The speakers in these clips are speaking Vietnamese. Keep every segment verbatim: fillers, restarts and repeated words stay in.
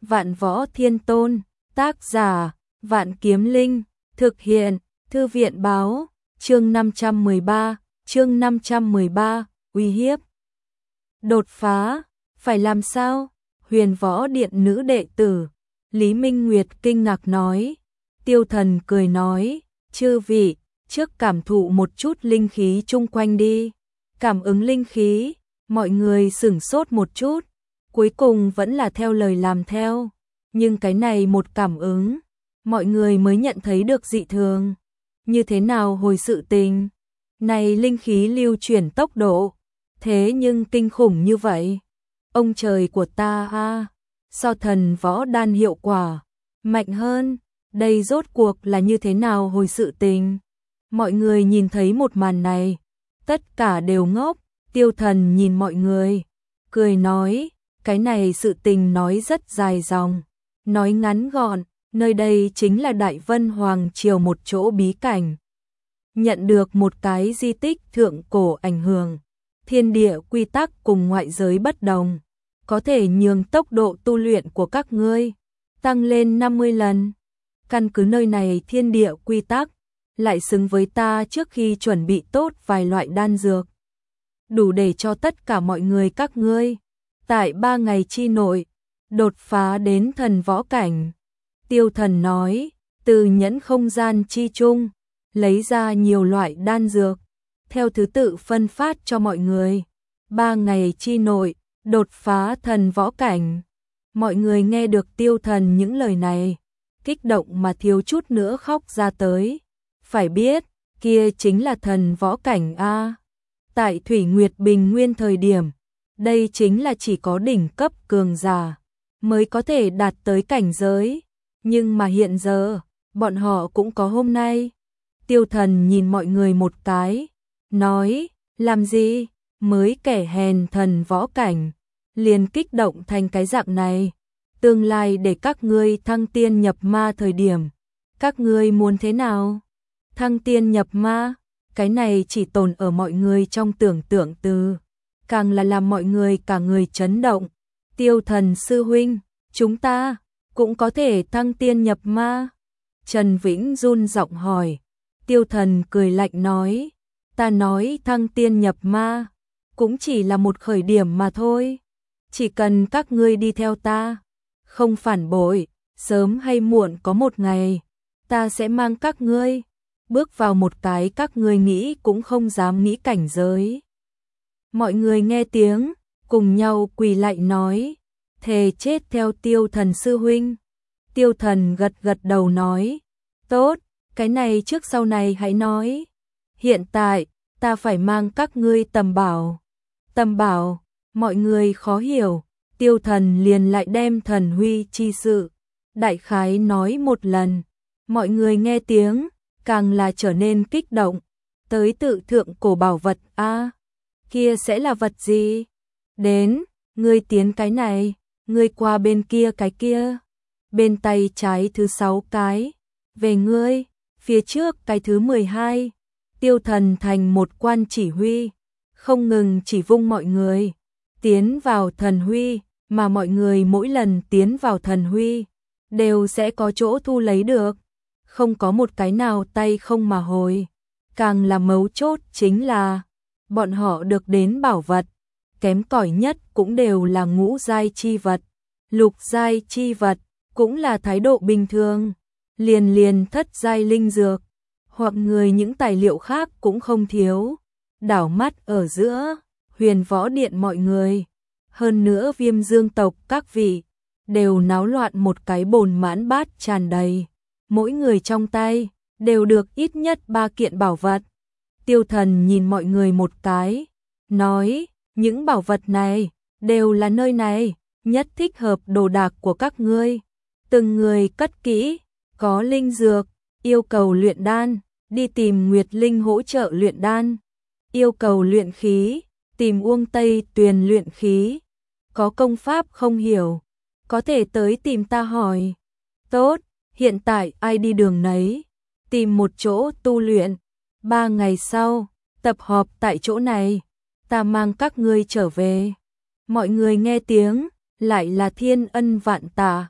Vạn Võ Thiên Tôn, tác giả, Vạn Kiếm Linh, thực hiện, Thư viện báo, chương năm trăm mười ba, chương năm trăm mười ba, uy hiếp. Đột phá, phải làm sao? Huyền Võ Điện nữ đệ tử, Lý Minh Nguyệt kinh ngạc nói. Tiêu Thần cười nói, chư vị, trước cảm thụ một chút linh khí chung quanh đi. Cảm ứng linh khí, mọi người sửng sốt một chút, cuối cùng vẫn là theo lời làm theo. Nhưng cái này một cảm ứng, mọi người mới nhận thấy được dị thường. Như thế nào hồi sự tình? Này linh khí lưu chuyển tốc độ, thế nhưng kinh khủng như vậy. Ông trời của ta ha, so thần võ đan hiệu quả mạnh hơn, đây rốt cuộc là như thế nào hồi sự tình? Mọi người nhìn thấy một màn này, tất cả đều ngốc. Tiêu Thần nhìn mọi người, cười nói, cái này sự tình nói rất dài dòng, nói ngắn gọn, nơi đây chính là Đại Vân Hoàng Triều một chỗ bí cảnh. Nhận được một cái di tích thượng cổ ảnh hưởng, thiên địa quy tắc cùng ngoại giới bất đồng, có thể nhường tốc độ tu luyện của các ngươi tăng lên năm mươi lần. Căn cứ nơi này thiên địa quy tắc, lại xứng với ta trước khi chuẩn bị tốt vài loại đan dược, đủ để cho tất cả mọi người các ngươi tại ba ngày chi nội đột phá đến thần võ cảnh. Tiêu Thần nói, từ nhẫn không gian chi chung lấy ra nhiều loại đan dược, theo thứ tự phân phát cho mọi người. Ba ngày chi nội đột phá thần võ cảnh. Mọi người nghe được Tiêu Thần những lời này, kích động mà thiếu chút nữa khóc ra tới. Phải biết, kia chính là thần võ cảnh a. Tại Thủy Nguyệt Bình Nguyên thời điểm, đây chính là chỉ có đỉnh cấp cường giả mới có thể đạt tới cảnh giới, nhưng mà hiện giờ, bọn họ cũng có hôm nay. Tiêu Thần nhìn mọi người một cái, nói, làm gì, mới kẻ hèn thần võ cảnh, liền kích động thành cái dạng này. Tương lai để các ngươi thăng tiên nhập ma thời điểm, các ngươi muốn thế nào? Thăng tiên nhập ma, cái này chỉ tồn ở mọi người trong tưởng tượng từ, càng là làm mọi người cả người chấn động. Tiêu Thần sư huynh, chúng ta cũng có thể thăng tiên nhập ma? Trần Vĩnh run giọng hỏi. Tiêu Thần cười lạnh nói, ta nói thăng tiên nhập ma, cũng chỉ là một khởi điểm mà thôi. Chỉ cần các ngươi đi theo ta, không phản bội, sớm hay muộn có một ngày, ta sẽ mang các ngươi bước vào một cái các ngươi nghĩ cũng không dám nghĩ cảnh giới. Mọi người nghe tiếng, cùng nhau quỳ lại nói, thề chết theo Tiêu Thần sư huynh. Tiêu Thần gật gật đầu nói, tốt, cái này trước sau này hãy nói. Hiện tại, ta phải mang các ngươi tầm bảo. Tầm bảo, mọi người khó hiểu, Tiêu Thần liền lại đem thần huy chi sự đại khái nói một lần. Mọi người nghe tiếng, càng là trở nên kích động. Tới tự thượng cổ bảo vật a, kia sẽ là vật gì? Đến, ngươi tiến cái này, ngươi qua bên kia cái kia. Bên tay trái thứ sáu cái, về ngươi, phía trước cái thứ mười hai. Tiêu Thần thành một quan chỉ huy, không ngừng chỉ vung mọi người tiến vào thần huy, mà mọi người mỗi lần tiến vào thần huy đều sẽ có chỗ thu lấy được, không có một cái nào tay không mà hồi. Càng là mấu chốt chính là bọn họ được đến bảo vật, kém cỏi nhất cũng đều là ngũ giai chi vật, lục giai chi vật cũng là thái độ bình thường, liền liền thất giai linh dược, hoặc người những tài liệu khác cũng không thiếu. Đảo mắt ở giữa, Huyền Võ Điện mọi người, hơn nữa Viêm Dương tộc các vị, đều náo loạn một cái bồn mãn bát tràn đầy. Mỗi người trong tay đều được ít nhất ba kiện bảo vật. Tiêu Thần nhìn mọi người một cái, nói, những bảo vật này đều là nơi này nhất thích hợp đồ đạc của các ngươi. Từng người cất kỹ, có linh dược, yêu cầu luyện đan, đi tìm Nguyệt Linh hỗ trợ luyện đan. Yêu cầu luyện khí, tìm Uông Tây Tuyền luyện khí. Có công pháp không hiểu, có thể tới tìm ta hỏi. Tốt, hiện tại ai đi đường nấy, tìm một chỗ tu luyện. Ba ngày sau, tập họp tại chỗ này, ta mang các ngươi trở về. Mọi người nghe tiếng, lại là thiên ân vạn tạ,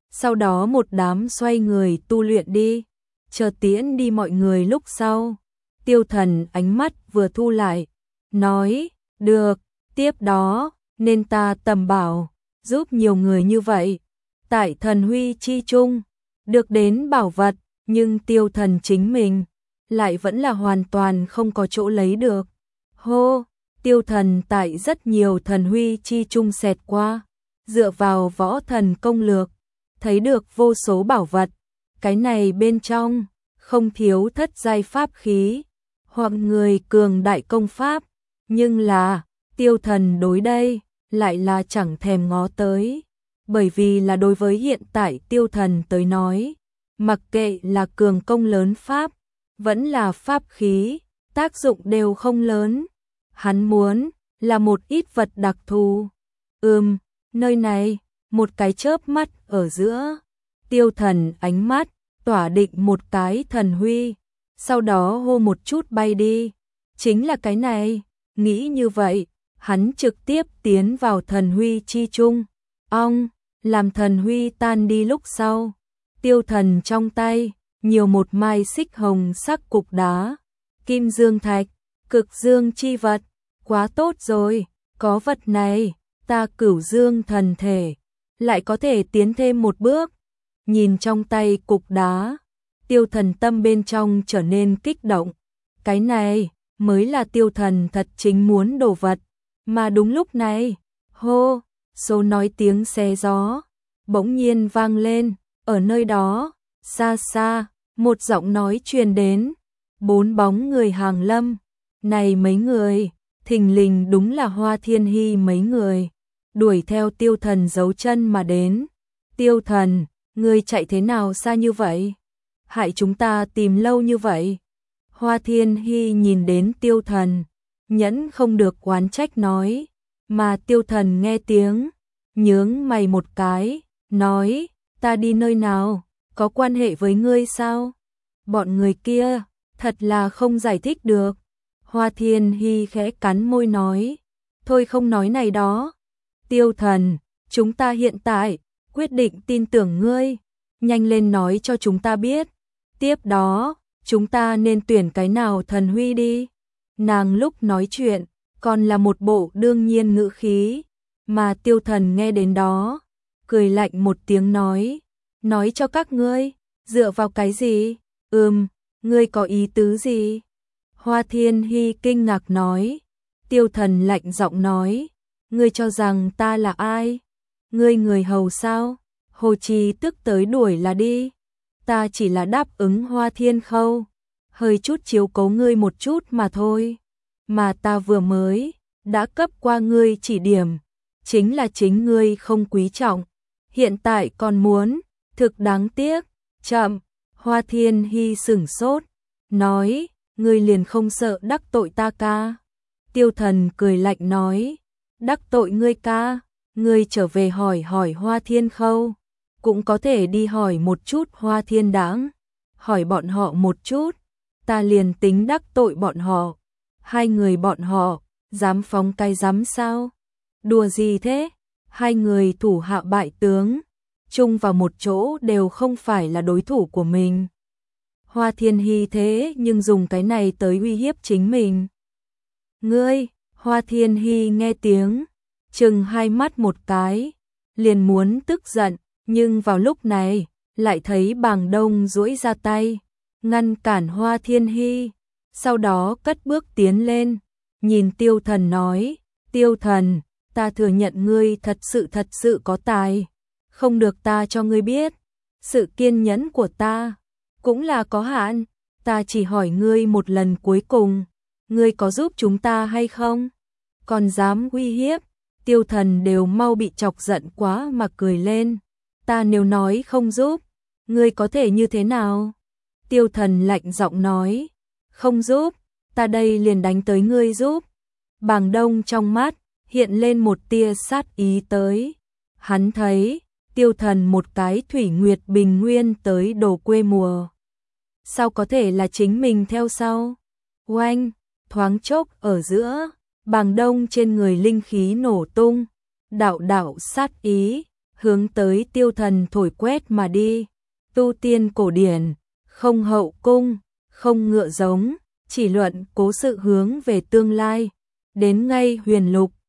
sau đó một đám xoay người tu luyện đi, chờ tiễn đi mọi người lúc sau. Tiêu Thần ánh mắt vừa thu lại, nói, được, tiếp đó, nên ta tầm bảo, giúp nhiều người như vậy. Tại thần huy chi chung, được đến bảo vật, nhưng Tiêu Thần chính mình, lại vẫn là hoàn toàn không có chỗ lấy được. Hô, Tiêu Thần tại rất nhiều thần huy chi chung xẹt qua, dựa vào võ thần công lược, thấy được vô số bảo vật, cái này bên trong, không thiếu thất giai pháp khí, hoặc người cường đại công pháp, nhưng là, Tiêu Thần đối đây, lại là chẳng thèm ngó tới, bởi vì là đối với hiện tại Tiêu Thần tới nói, mặc kệ là cường công lớn pháp, vẫn là pháp khí, tác dụng đều không lớn. Hắn muốn là một ít vật đặc thù. Ừm, nơi này, một cái chớp mắt ở giữa. Tiêu Thần ánh mắt tỏa định một cái thần huy, sau đó hô một chút bay đi. Chính là cái này, nghĩ như vậy, hắn trực tiếp tiến vào thần huy chi chung. Ong, làm thần huy tan đi lúc sau. Tiêu Thần trong tay, nhiều một mai xích hồng sắc cục đá. Kim dương thạch, cực dương chi vật. Quá tốt rồi, có vật này, ta cửu dương thần thể, lại có thể tiến thêm một bước. Nhìn trong tay cục đá, Tiêu Thần tâm bên trong trở nên kích động. Cái này, mới là Tiêu Thần thật chính muốn đồ vật. Mà đúng lúc này, hô, số nói tiếng xé gió, bỗng nhiên vang lên, ở nơi đó, xa xa, một giọng nói truyền đến, bốn bóng người hàng lâm, này mấy người, thình lình đúng là Hoa Thiên Hy mấy người, đuổi theo Tiêu Thần giấu chân mà đến. Tiêu Thần, ngươi chạy thế nào xa như vậy? Hại chúng ta tìm lâu như vậy. Hoa Thiên Hy nhìn đến Tiêu Thần, nhẫn không được oán trách nói, mà Tiêu Thần nghe tiếng, nhướng mày một cái, nói, ta đi nơi nào, có quan hệ với ngươi sao? Bọn người kia, thật là không giải thích được. Hoa Thiên Hy khẽ cắn môi nói, thôi không nói này đó. Tiêu Thần, chúng ta hiện tại, quyết định tin tưởng ngươi, nhanh lên nói cho chúng ta biết. Tiếp đó, chúng ta nên tuyển cái nào thần huy đi. Nàng lúc nói chuyện, còn là một bộ đương nhiên ngữ khí, mà Tiêu Thần nghe đến đó, cười lạnh một tiếng nói, nói cho các ngươi, dựa vào cái gì? Ừm, ngươi có ý tứ gì? Hoa Thiên Hy kinh ngạc nói. Tiêu Thần lạnh giọng nói, ngươi cho rằng ta là ai? Ngươi người hầu sao? Hồ Trì tức tới đuổi là đi. Ta chỉ là đáp ứng Hoa Thiên Khâu, hơi chút chiếu cố ngươi một chút mà thôi. Mà ta vừa mới đã cấp qua ngươi chỉ điểm, chính là chính ngươi không quý trọng, hiện tại còn muốn, thực đáng tiếc. Chậm. Hoa Thiên Hy sửng sốt, nói, ngươi liền không sợ đắc tội ta ca? Tiêu Thần cười lạnh nói, đắc tội ngươi ca, ngươi trở về hỏi hỏi Hoa Thiên Khâu, cũng có thể đi hỏi một chút Hoa Thiên Đãng, hỏi bọn họ một chút, ta liền tính đắc tội bọn họ. Hai người bọn họ, dám phóng cái dám sao? Đùa gì thế? Hai người thủ hạ bại tướng, chung vào một chỗ đều không phải là đối thủ của mình. Hoa Thiên Hy thế nhưng dùng cái này tới uy hiếp chính mình. Ngươi, Hoa Thiên Hy nghe tiếng, chừng hai mắt một cái, liền muốn tức giận, nhưng vào lúc này, lại thấy Bàng Đông duỗi ra tay, ngăn cản Hoa Thiên Hy, sau đó cất bước tiến lên, nhìn Tiêu Thần nói, Tiêu Thần, ta thừa nhận ngươi thật sự thật sự có tài, không được ta cho ngươi biết, sự kiên nhẫn của ta cũng là có hạn, ta chỉ hỏi ngươi một lần cuối cùng, ngươi có giúp chúng ta hay không? Còn dám uy hiếp? Tiêu Thần đều mau bị chọc giận quá mà cười lên, ta nếu nói không giúp, ngươi có thể như thế nào? Tiêu Thần lạnh giọng nói, không giúp, ta đây liền đánh tới ngươi giúp. Bàng Đông trong mắt hiện lên một tia sát ý tới, hắn thấy Tiêu Thần một cái thủy nguyệt bình nguyên tới đồ quê mùa, sao có thể là chính mình theo sau? Oanh, thoáng chốc ở giữa, Bàng Đông trên người linh khí nổ tung, đạo đạo sát ý hướng tới tiêu thần thổi quét mà đi. Tu tiên cổ điển, không hậu cung, không ngựa giống, chỉ luận cố sự hướng về tương lai. Đến ngay huyền lục,